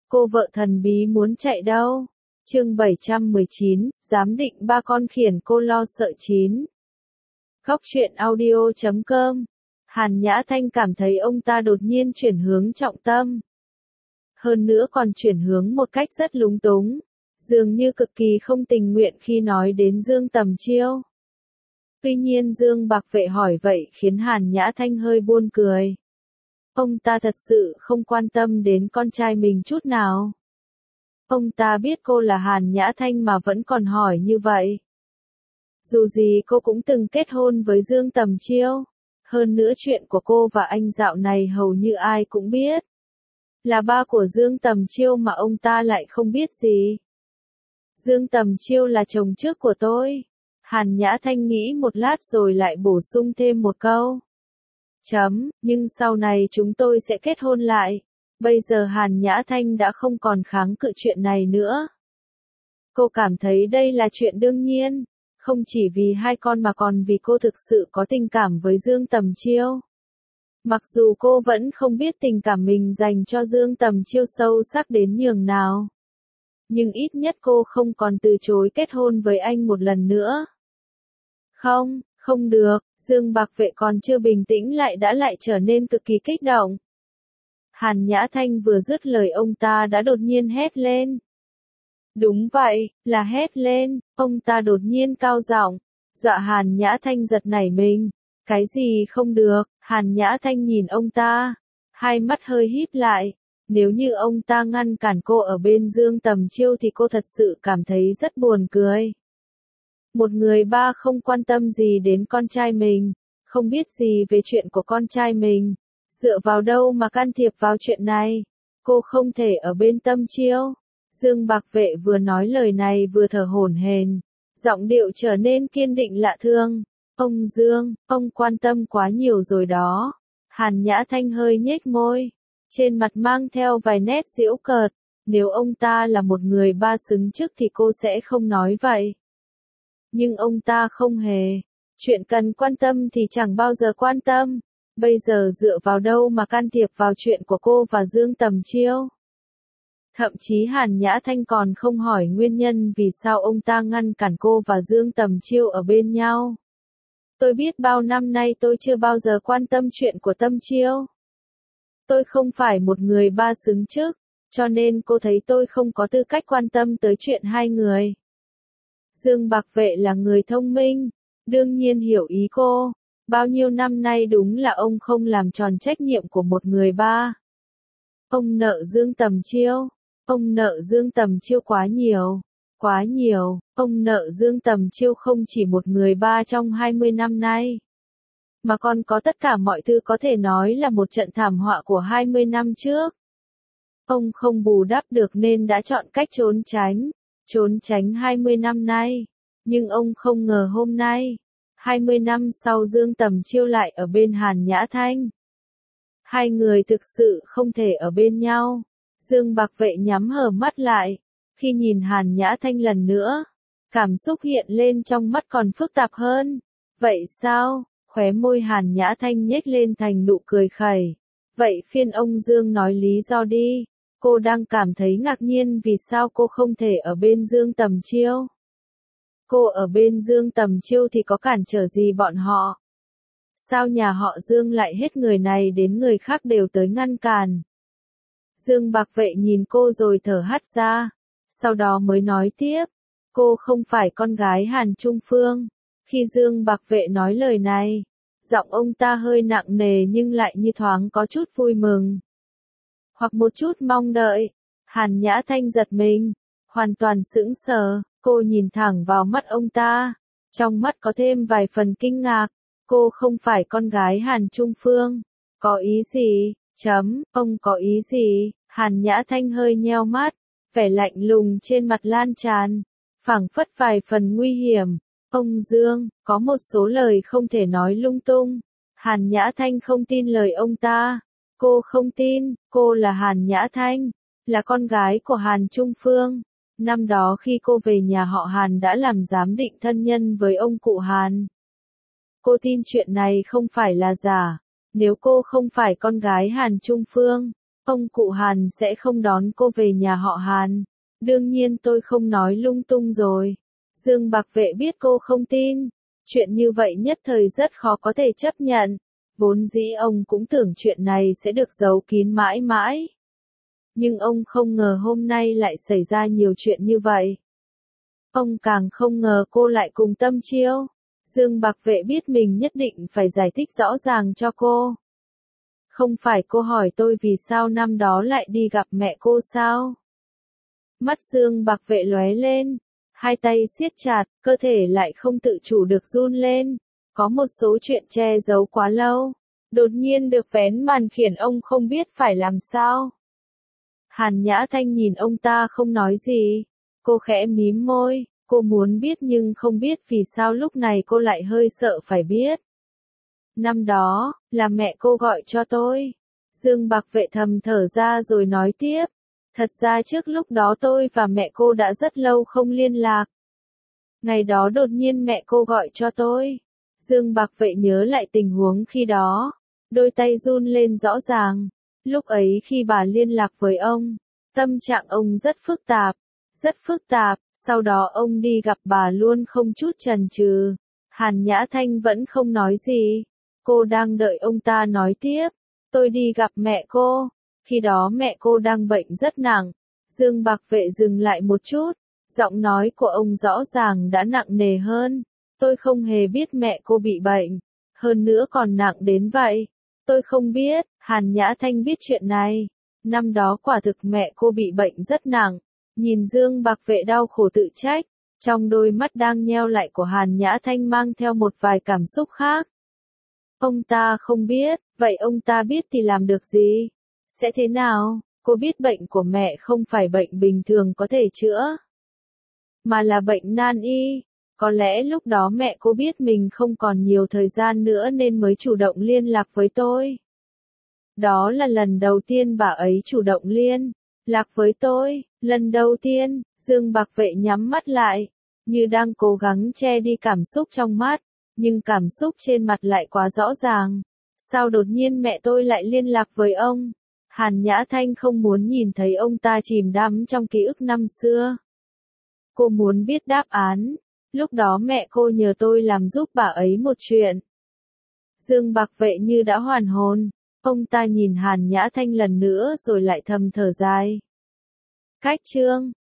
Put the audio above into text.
Cô vợ thần bí muốn chạy đâu? Chương 719, giám định ba con khiển cô lo sợ 9. Góc truyện audio.com. Hàn Nhã Thanh cảm thấy ông ta đột nhiên chuyển hướng trọng tâm. Hơn nữa còn chuyển hướng một cách rất lúng túng, dường như cực kỳ không tình nguyện khi nói đến Dương Tầm Chiêu. Tuy nhiên Dương Bạc Vệ hỏi vậy khiến Hàn Nhã Thanh hơi buồn cười. Ông ta thật sự không quan tâm đến con trai mình chút nào. Ông ta biết cô là Hàn Nhã Thanh mà vẫn còn hỏi như vậy. Dù gì cô cũng từng kết hôn với Dương Tầm Chiêu. Hơn nữa chuyện của cô và anh dạo này hầu như ai cũng biết. Là ba của Dương Tầm Chiêu mà ông ta lại không biết gì. Dương Tầm Chiêu là chồng trước của tôi. Hàn Nhã Thanh nghĩ một lát rồi lại bổ sung thêm một câu. Nhưng sau này chúng tôi sẽ kết hôn lại. Bây giờ Hàn Nhã Thanh đã không còn kháng cự chuyện này nữa. Cô cảm thấy đây là chuyện đương nhiên, không chỉ vì hai con mà còn vì cô thực sự có tình cảm với Dương Tầm Chiêu. Mặc dù cô vẫn không biết tình cảm mình dành cho Dương Tầm Chiêu sâu sắc đến nhường nào. Nhưng ít nhất cô không còn từ chối kết hôn với anh một lần nữa. Không được, Dương Bạc Vệ còn chưa bình tĩnh lại trở nên cực kỳ kích động. Hàn Nhã Thanh vừa dứt lời ông ta đã đột nhiên hét lên. Đúng vậy, là hét lên, ông ta đột nhiên cao giọng, dọa Hàn Nhã Thanh giật nảy mình. Cái gì không được? Hàn Nhã Thanh nhìn ông ta, hai mắt hơi híp lại. Nếu như ông ta ngăn cản cô ở bên Dương Tầm Chiêu thì cô thật sự cảm thấy rất buồn cười. Một người ba không quan tâm gì đến con trai mình, không biết gì về chuyện của con trai mình, dựa vào đâu mà can thiệp vào chuyện này? Cô không thể ở bên Tầm Chiêu. Dương Bạc Vệ vừa nói lời này vừa thở hổn hển, giọng điệu trở nên kiên định lạ thường. Ông Dương, ông quan tâm quá nhiều rồi đó. Hàn Nhã Thanh hơi nhếch môi, trên mặt mang theo vài nét giễu cợt. Nếu ông ta là một người ba xứng chức thì cô sẽ không nói vậy. Nhưng ông ta không hề. Chuyện cần quan tâm thì chẳng bao giờ quan tâm. Bây giờ dựa vào đâu mà can thiệp vào chuyện của cô và Dương Tầm Chiêu? Thậm chí Hàn Nhã Thanh còn không hỏi nguyên nhân vì sao ông ta ngăn cản cô và Dương Tầm Chiêu ở bên nhau. Tôi biết bao năm nay tôi chưa bao giờ quan tâm chuyện của Tầm Chiêu. Tôi không phải một người ba xứng chức, cho nên cô thấy tôi không có tư cách quan tâm tới chuyện hai người. Dương Bạc Vệ là người thông minh, đương nhiên hiểu ý cô. Bao nhiêu năm nay đúng là ông không làm tròn trách nhiệm của một người ba. Ông nợ Dương Tầm Chiêu. Ông nợ Dương Tầm Chiêu quá nhiều. Quá nhiều, ông nợ Dương Tầm Chiêu không chỉ một người ba trong 20 năm nay. Mà còn có tất cả mọi thứ có thể nói là một trận thảm họa của 20 năm trước. Ông không bù đắp được nên đã chọn cách trốn tránh 20 năm nay. Nhưng ông không ngờ hôm nay, 20 năm sau Dương Tầm Chiêu lại ở bên Hàn Nhã Thanh. Hai người thực sự không thể ở bên nhau. Dương Bạc Vệ nhắm hờ mắt lại. Khi nhìn Hàn Nhã Thanh lần nữa, cảm xúc hiện lên trong mắt còn phức tạp hơn. Vậy sao? Khóe môi Hàn Nhã Thanh nhếch lên thành nụ cười khẩy. Vậy phiên ông Dương nói lý do đi. Cô đang cảm thấy ngạc nhiên vì sao cô không thể ở bên Dương Tầm Chiêu. Cô ở bên Dương Tầm Chiêu thì có cản trở gì bọn họ? Sao nhà họ Dương lại hết người này đến người khác đều tới ngăn cản? Dương Bạc Vệ nhìn cô rồi thở hắt ra. Sau đó mới nói tiếp, cô không phải con gái Hàn Trung Phương. Khi Dương Bạc Vệ nói lời này, giọng ông ta hơi nặng nề nhưng lại như thoáng có chút vui mừng. Hoặc một chút mong đợi. Hàn Nhã Thanh giật mình, hoàn toàn sững sờ, cô nhìn thẳng vào mắt ông ta. Trong mắt có thêm vài phần kinh ngạc, cô không phải con gái Hàn Trung Phương. Có ý gì? Ông có ý gì? Hàn Nhã Thanh hơi nheo mắt. Vẻ lạnh lùng trên mặt lan tràn, phảng phất vài phần nguy hiểm. Ông Dương, có một số lời không thể nói lung tung. Hàn Nhã Thanh không tin lời ông ta. Cô không tin, cô là Hàn Nhã Thanh, là con gái của Hàn Trung Phương. Năm đó khi cô về nhà họ Hàn đã làm giám định thân nhân với ông cụ Hàn. Cô tin chuyện này không phải là giả. Nếu cô không phải con gái Hàn Trung Phương, Ông cụ Hàn sẽ không đón cô về nhà họ Hàn. Đương nhiên tôi không nói lung tung rồi. Dương Bạc Vệ biết cô không tin. Chuyện như vậy nhất thời rất khó có thể chấp nhận. Vốn dĩ ông cũng tưởng chuyện này sẽ được giấu kín mãi mãi. Nhưng ông không ngờ hôm nay lại xảy ra nhiều chuyện như vậy. Ông càng không ngờ cô lại cùng Tâm Chiêu. Dương Bạc Vệ biết mình nhất định phải giải thích rõ ràng cho cô. Không phải cô hỏi tôi vì sao năm đó lại đi gặp mẹ cô sao? Mắt Dương Bạc Vệ lóe lên, hai tay siết chặt, cơ thể lại không tự chủ được run lên. Có một số chuyện che giấu quá lâu, đột nhiên được vén màn khiến ông không biết phải làm sao. Hàn Nhã Thanh nhìn ông ta không nói gì. Cô khẽ mím môi, cô muốn biết nhưng không biết vì sao lúc này cô lại hơi sợ phải biết. Năm đó, là mẹ cô gọi cho tôi. Dương Bạc Vệ thầm thở ra rồi nói tiếp. Thật ra trước lúc đó tôi và mẹ cô đã rất lâu không liên lạc. Ngày đó đột nhiên mẹ cô gọi cho tôi. Dương Bạc Vệ nhớ lại tình huống khi đó. Đôi tay run lên rõ ràng. Lúc ấy khi bà liên lạc với ông, tâm trạng ông rất phức tạp. Rất phức tạp, sau đó ông đi gặp bà luôn không chút chần chừ. Hàn Nhã Thanh vẫn không nói gì. Cô đang đợi ông ta nói tiếp. Tôi đi gặp mẹ cô. Khi đó mẹ cô đang bệnh rất nặng. Dương Bạc Vệ dừng lại một chút. Giọng nói của ông rõ ràng đã nặng nề hơn. Tôi không hề biết mẹ cô bị bệnh. Hơn nữa còn nặng đến vậy. Tôi không biết, Hàn Nhã Thanh biết chuyện này. Năm đó quả thực mẹ cô bị bệnh rất nặng. Nhìn Dương Bạc Vệ đau khổ tự trách. Trong đôi mắt đang nheo lại của Hàn Nhã Thanh mang theo một vài cảm xúc khác. Ông ta không biết, vậy ông ta biết thì làm được gì? Sẽ thế nào? Cô biết bệnh của mẹ không phải bệnh bình thường có thể chữa, mà là bệnh nan y. Có lẽ lúc đó mẹ cô biết mình không còn nhiều thời gian nữa nên mới chủ động liên lạc với tôi. Đó là lần đầu tiên bà ấy chủ động liên lạc với tôi. Lần đầu tiên, Dương Bạc Vệ nhắm mắt lại, như đang cố gắng che đi cảm xúc trong mắt, nhưng cảm xúc trên mặt lại quá rõ ràng. Sao đột nhiên mẹ tôi lại liên lạc với ông? Hàn Nhã Thanh không muốn nhìn thấy ông ta chìm đắm trong ký ức năm xưa. Cô muốn biết đáp án. Lúc đó mẹ cô nhờ tôi làm giúp bà ấy một chuyện. Dương Bạc Vệ như đã hoàn hồn. Ông ta nhìn Hàn Nhã Thanh lần nữa rồi lại thầm thở dài. Cách chương